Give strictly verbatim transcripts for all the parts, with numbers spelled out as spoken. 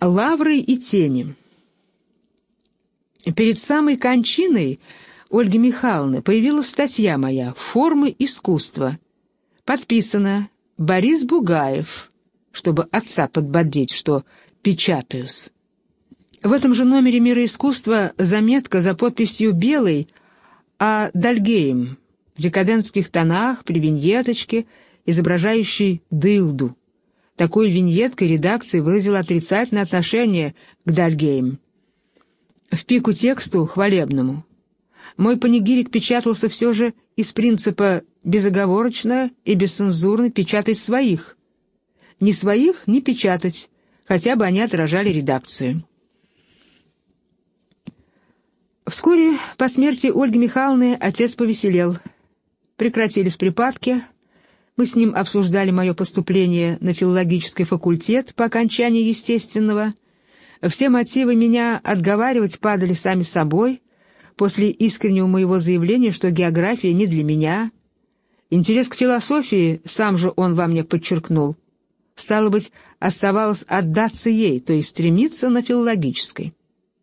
Лавры и тени. Перед самой кончиной Ольги Михайловны появилась статья моя «Формы искусства». Подписана Борис Бугаев, чтобы отца подбодрить, что печатаюсь. В этом же номере «Мира искусства» заметка за подписью белой А. Дальгейм в декадентских тонах при виньеточке, изображающей дылду. Такой виньеткой редакция выразила отрицательное отношение к Дальгейм. В пику тексту хвалебному. Мой панигирик печатался все же из принципа безоговорочно и бесцензурно печатать своих. Не своих не печатать, хотя бы они отражали редакцию. Вскоре по смерти Ольги Михайловны отец повеселел. Прекратились припадки. Мы с ним обсуждали мое поступление на филологический факультет по окончании естественного. Все мотивы меня отговаривать падали сами собой после искреннего моего заявления, что география не для меня. Интерес к философии сам же он во мне подчеркнул. Стало быть, оставалось отдаться ей, то есть стремиться на филологической.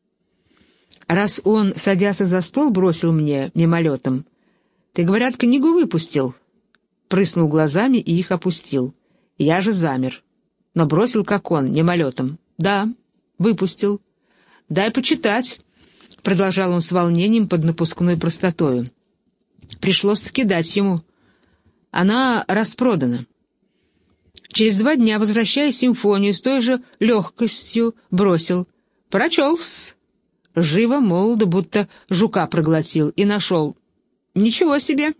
Раз он, садясь за стол, бросил мне мимолетом: «Ты, говорят, книгу выпустил?» Прыснул глазами и их опустил. Я же замер, но бросил, как он, мимолетом: «Да, выпустил». «Дай почитать», — продолжал он с волнением под напускной простотою. Пришлось-таки дать ему. Она распродана. Через два дня, возвращая симфонию, с той же легкостью бросил: «Прочел-с». Живо, молодо, будто жука проглотил, и нашел. Ничего себе.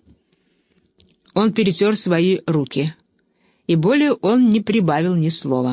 Он перетер свои руки, и более он не прибавил ни слова.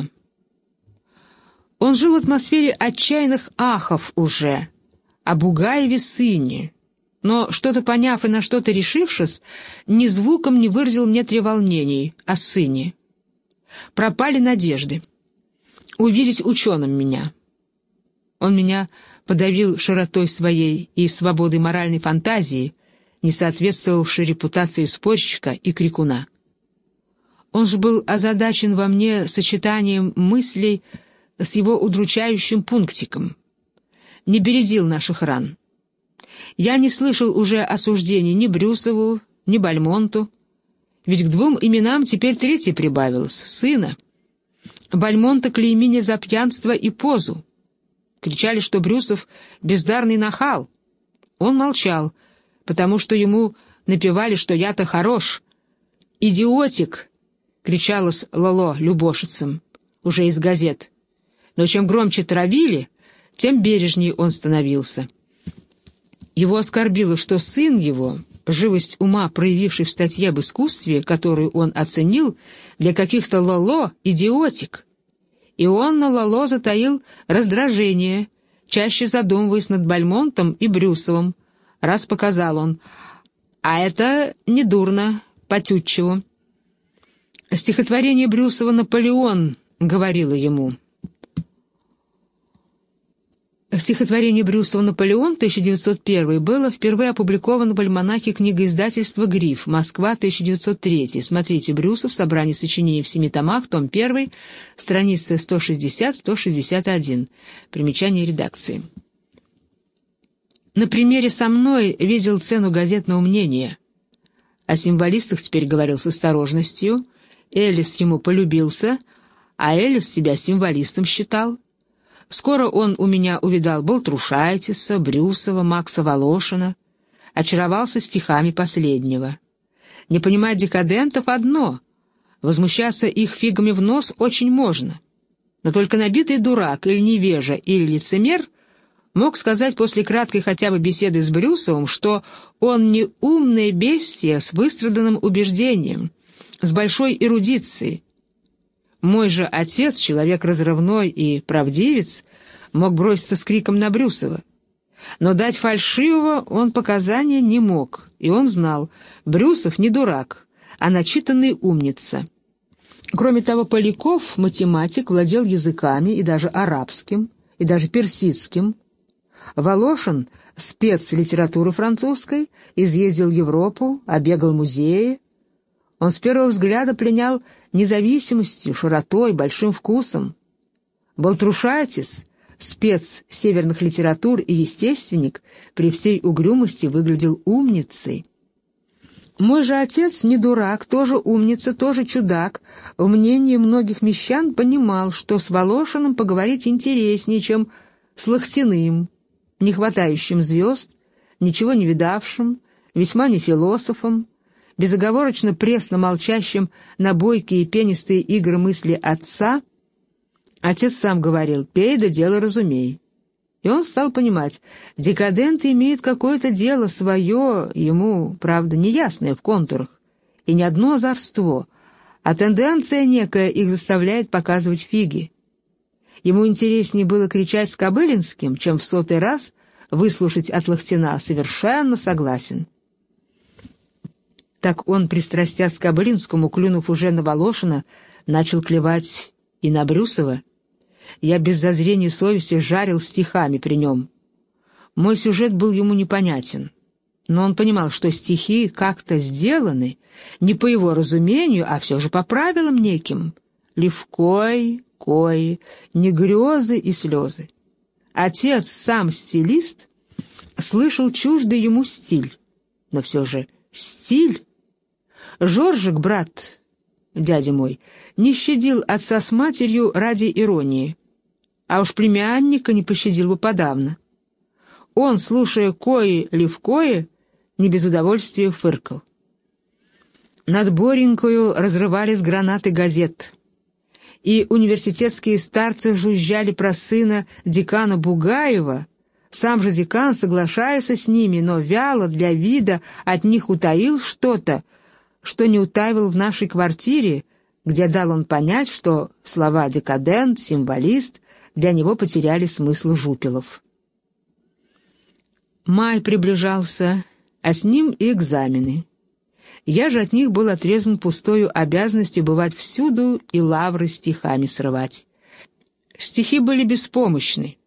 Он жил в атмосфере отчаянных ахов уже, о Бугаеве сыне, но, что-то поняв и на что-то решившись, ни звуком не выразил мне треволнений о сыне. Пропали надежды. Увидеть ученым меня. Он меня подавил широтой своей и свободой моральной фантазии, не соответствовавшей репутации спорщика и крикуна. Он же был озадачен во мне сочетанием мыслей с его удручающим пунктиком. Не бередил наших ран. Я не слышал уже осуждений ни Брюсову, ни Бальмонту, ведь к двум именам теперь третье прибавилось — сына. Бальмонта клеймили за пьянство и позу. Кричали, что Брюсов — бездарный нахал. Он молчал, потому что ему напевали, что я-то хорош. «Идиотик!» — кричалось Лоло любошицам, уже из газет. Но чем громче травили, тем бережнее он становился. Его оскорбило, что сын его, живость ума, проявивший в статье об искусстве, которую он оценил, для каких-то Лоло — идиотик. И он на Лоло затаил раздражение, чаще задумываясь над Бальмонтом и Брюсовым. Раз показал он: «А это недурно, потютчево». Стихотворение Брюсова «Наполеон» говорило ему. Стихотворение Брюсова «Наполеон» тысяча девятьсот первый было впервые опубликовано в альманахе книгоиздательства «Гриф», Москва, тысяча девятьсот третий. Смотрите Брюсов, собрание сочинений в семи томах, том первый, страницы сто шестьдесят — сто шестьдесят один. Примечание редакции. На примере со мной видел цену газетного мнения. О символистах теперь говорил с осторожностью. Эллис ему полюбился, а Эллис себя символистом считал. Скоро он у меня увидал Балтрушайтиса, Брюсова, Макса Волошина, очаровался стихами последнего. Не понимать декадентов одно, возмущаться их фигами в нос очень можно, но только набитый дурак или невежа, или лицемер мог сказать после краткой хотя бы беседы с Брюсовым, что он не умное бестие с выстраданным убеждением, с большой эрудицией. Мой же отец, человек разрывной и правдивец, мог броситься с криком на Брюсова. Но дать фальшивого он показания не мог, и он знал, Брюсов не дурак, а начитанный умница. Кроме того, Поляков, математик, владел языками, и даже арабским, и даже персидским. Волошин, спец литературы французской, изъездил Европу, обегал музеи. Он с первого взгляда пленял независимостью, широтой, большим вкусом. Балтрушайтис, спец северных литератур и естественник, при всей угрюмости выглядел умницей. Мой же отец, не дурак, тоже умница, тоже чудак, в мнении многих мещан понимал, что с Волошиным поговорить интереснее, чем с Лохтиным, не хватающим звезд, ничего не видавшим, весьма не философом, безоговорочно пресно молчащим на бойкие и пенистые игры мысли отца. Отец сам говорил: «Пей да дело разумей». И он стал понимать, декаденты имеют какое-то дело свое, ему, правда, неясное в контурах, и не одно озорство, а тенденция некая их заставляет показывать фиги. Ему интереснее было кричать с Кобылинским, чем в сотый раз выслушать от Лохтина. Совершенно согласен. Так он, пристрастясь к Кобылинскому, клюнув уже на Волошина, начал клевать и на Брюсова. Я без зазрения совести жарил стихами при нем. Мой сюжет был ему непонятен, но он понимал, что стихи как-то сделаны, не по его разумению, а все же по правилам неким. Левкой, кой, не грезы и слезы. Отец, сам стилист, слышал чуждый ему стиль, но все же стиль. Жоржик, брат, дядя мой, не щадил отца с матерью ради иронии, а уж племянника не пощадил бы подавно. Он, слушая кои левкое, не без удовольствия фыркал. Над Боренькою разрывались гранаты газет, и университетские старцы жужжали про сына декана Бугаева. Сам же декан, соглашаясь с ними, но вяло, для вида, от них утаил что-то, что не утаивал в нашей квартире, где дал он понять, что слова «декадент», «символист» для него потеряли смысл жупелов. Май приближался, а с ним и экзамены. Я же от них был отрезан пустою обязанностью бывать всюду и лавры стихами срывать. Стихи были беспомощны,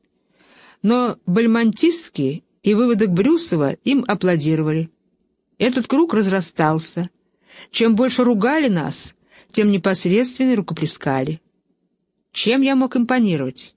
но бальмонтистки и выводок Брюсова им аплодировали. Этот круг разрастался. Чем больше ругали нас, тем непосредственно рукоплескали. Чем я мог импонировать?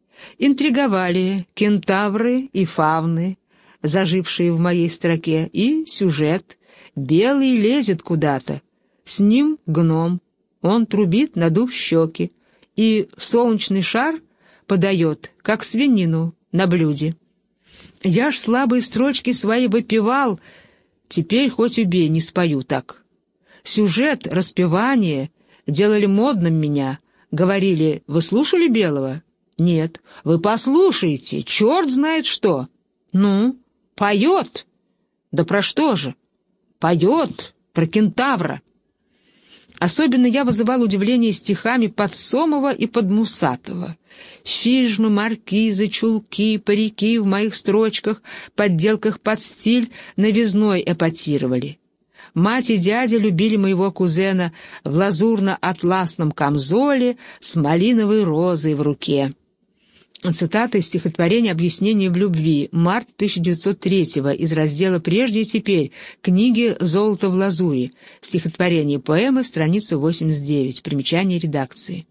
Интриговали кентавры и фавны, зажившие в моей строке, и сюжет. Белый лезет куда-то, с ним гном, он трубит, надув щеки, и солнечный шар подает, как свинину на блюде. Я ж слабые строчки свои выпевал, теперь хоть убей, не спою так. Сюжет, распевание делали модным меня, говорили: «Вы слушали Белого?» «Нет». «Вы послушайте, черт знает что». «Ну, поет». «Да про что же?» «Поет про кентавра». Особенно я вызывал удивление стихами Подсомова и Подмусатова. Фижмы, маркизы, чулки, парики в моих строчках, подделках под стиль новизной эпатировали. Мать и дядя любили моего кузена в лазурно-атласном камзоле с малиновой розой в руке. Цитата из стихотворения «Объяснение в любви», март тысяча девятьсот третьего, из раздела «Прежде и теперь», книги «Золото в лазури», стихотворение поэмы, страница восемьдесят девять, примечание редакции.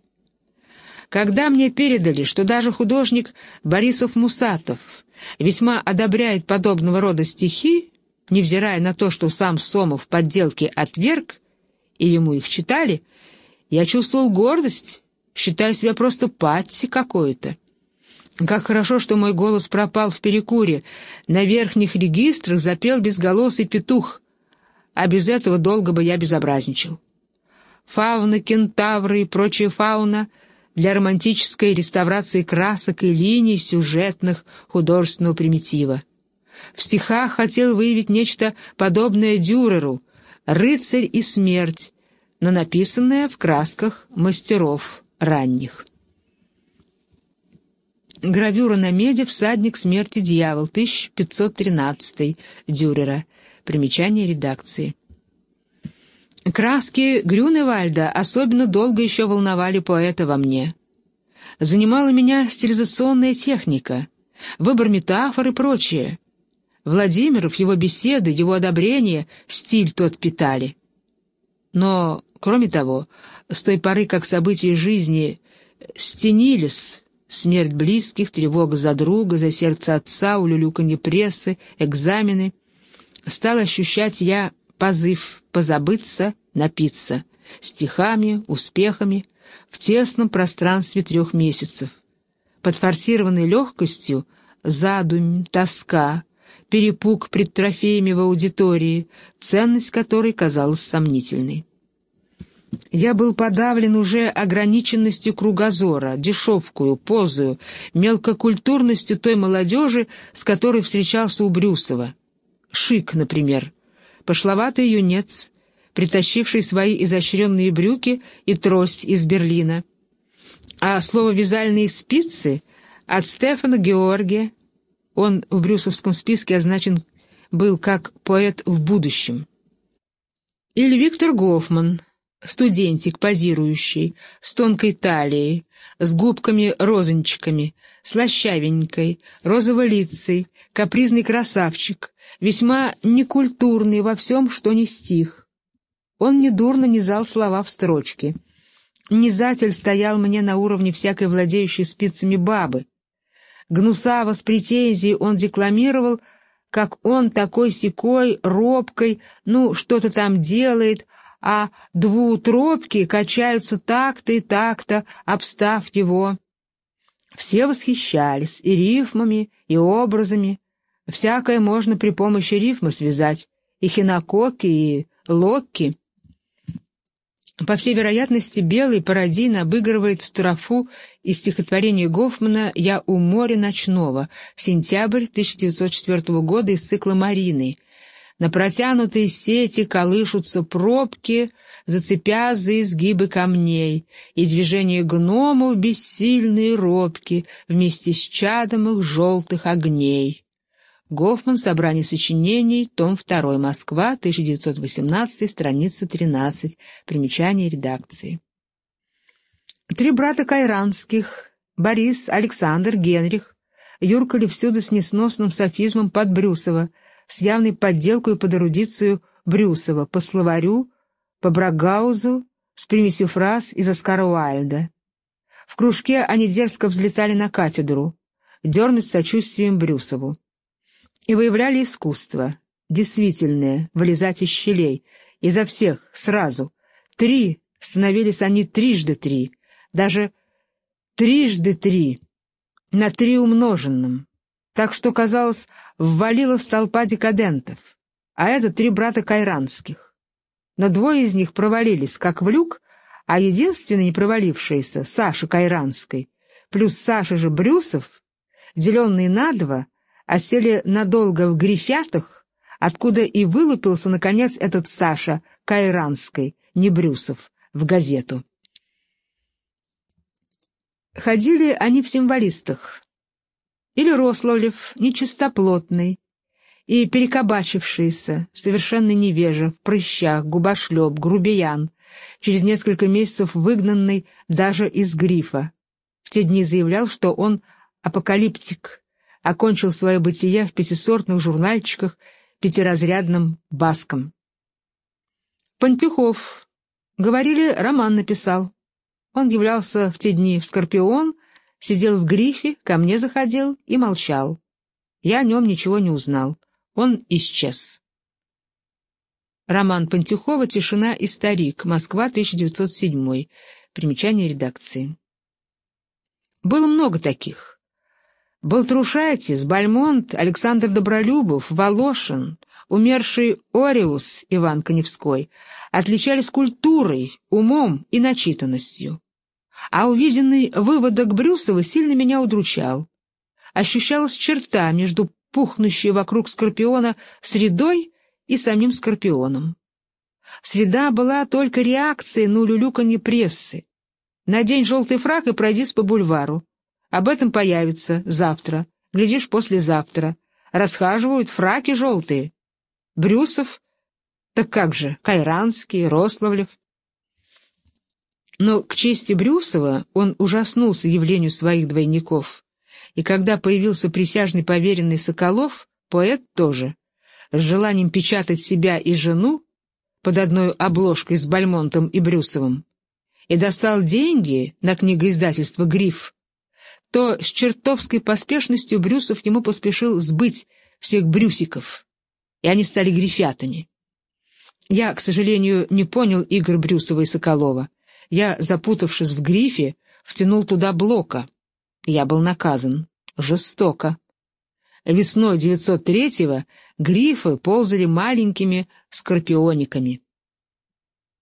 Когда мне передали, что даже художник Борисов-Мусатов весьма одобряет подобного рода стихи, невзирая на то, что сам Сомов подделки отверг, и ему их читали, я чувствовал гордость, считая себя просто патти какой-то. Как хорошо, что мой голос пропал в перекуре, на верхних регистрах запел безголосый петух, а без этого долго бы я безобразничал. Фауна, кентавры и прочая фауна для романтической реставрации красок и линий сюжетных художественного примитива. В стихах хотел выявить нечто подобное Дюреру «Рыцарь и смерть», но написанное в красках мастеров ранних. Гравюра на меди «Всадник смерти дьявол», тысяча пятьсот тринадцатый, Дюрера. Примечание редакции. Краски Грюневальда особенно долго еще волновали поэта во мне. Занимала меня стилизационная техника, выбор метафор и прочее. Владимиров, его беседы, его одобрение, стиль тот питали. Но, кроме того, с той поры, как события жизни стенились, смерть близких, тревога за друга, за сердце отца, улюлюканье прессы, экзамены. Стал ощущать я позыв позабыться, напиться, стихами, успехами, в тесном пространстве трех месяцев. Под форсированной легкостью задумь, тоска, перепуг пред трофеями в аудитории, ценность которой казалась сомнительной. Я был подавлен уже ограниченностью кругозора, дешевкую, позою, мелкокультурностью той молодежи, с которой встречался у Брюсова. Шик, например, пошловатый юнец, притащивший свои изощренные брюки и трость из Берлина. А слово «вязальные спицы» от Стефана Георгия, он в брюсовском списке означен был как поэт в будущем. Или Виктор Гофман, студентик позирующий, с тонкой талией, с губками-розончиками, слащавенькой, розово-лицей, капризный красавчик, весьма некультурный во всем, что не стих. Он недурно низал слова в строчке. Низатель стоял мне на уровне всякой владеющей спицами бабы. Гнусаво с претензией он декламировал, как он такой-сякой, робкой, ну, что-то там делает, а двутропки качаются так-то и так-то, обстав его. Все восхищались и рифмами, и образами. Всякое можно при помощи рифма связать, и хинококи, и локки. По всей вероятности, белый пародийно обыгрывает строфу из стихотворения Гофмана «Я у моря ночного», сентябрь тысяча девятьсот четвёртого года из цикла «Марины». На протянутой сети колышутся пробки, зацепя за изгибы камней, и движения гномов бессильные робки вместе с чадом их желтых огней. Гофман. Собрание сочинений. Том два. Москва. тысяча девятьсот восемнадцатый. Страница тринадцать. Примечание редакции. Три брата Кайранских, Борис, Александр, Генрих, юркали всюду с несносным софизмом под Брюсова, с явной подделкой под эрудицию Брюсова, по словарю, по Брагаузу, с примесью фраз из Оскара Уайльда. В кружке они дерзко взлетали на кафедру, дернуть сочувствием Брюсову. И выявляли искусство, действительное, вылезать из щелей, изо всех, сразу. Три, становились они трижды три, даже трижды три, на три умноженном. Так что, казалось, ввалилась толпа декадентов, а это три брата Кайранских. Но двое из них провалились, как в люк, а единственный не провалившийся, Саша Кайранской, плюс Саша же Брюсов, деленные на два, осели надолго в Грифятах, откуда и вылупился, наконец, этот Саша Кайранской, не Брюсов, в газету. Ходили они в символистах. Или Рославлев, нечистоплотный и перекабачившийся, совершенно невежа, в прыщах, губошлеп, грубиян, через несколько месяцев выгнанный даже из Грифа. В те дни заявлял, что он апокалиптик, окончил свое бытие в пятисортных журнальчиках пятиразрядным баском. Пантюхов, говорили, роман написал. Он являлся в те дни в «Скорпион», сидел в Грифе, ко мне заходил и молчал. Я о нем ничего не узнал. Он исчез. Роман Пантюхова «Тишина и старик», Москва, тысяча девятьсот седьмой. Примечание редакции. Было много таких. Балтрушайтис, Бальмонт, Александр Добролюбов, Волошин, умерший Ориус Иван Коневской отличались культурой, умом и начитанностью. А увиденный выводок Брюсова сильно меня удручал. Ощущалась черта между пухнущей вокруг Скорпиона средой и самим Скорпионом. Среда была только реакцией на улюлюканье прессы. Надень желтый фрак и пройдись по бульвару. Об этом появится завтра, глядишь, послезавтра. Расхаживают фраки желтые. Брюсов, так как же, Кайранский, Рославлев. Но к чести Брюсова он ужаснулся явлению своих двойников. И когда появился присяжный поверенный Соколов, поэт тоже, с желанием печатать себя и жену под одной обложкой с Бальмонтом и Брюсовым, и достал деньги на книгоиздательство «Гриф», то с чертовской поспешностью Брюсов ему поспешил сбыть всех брюсиков, и они стали грифятами. Я, к сожалению, не понял игр Брюсова и Соколова. Я, запутавшись в грифе, втянул туда Блока. Я был наказан. Жестоко. Весной девятьсот третьего грифы ползали маленькими скорпиониками.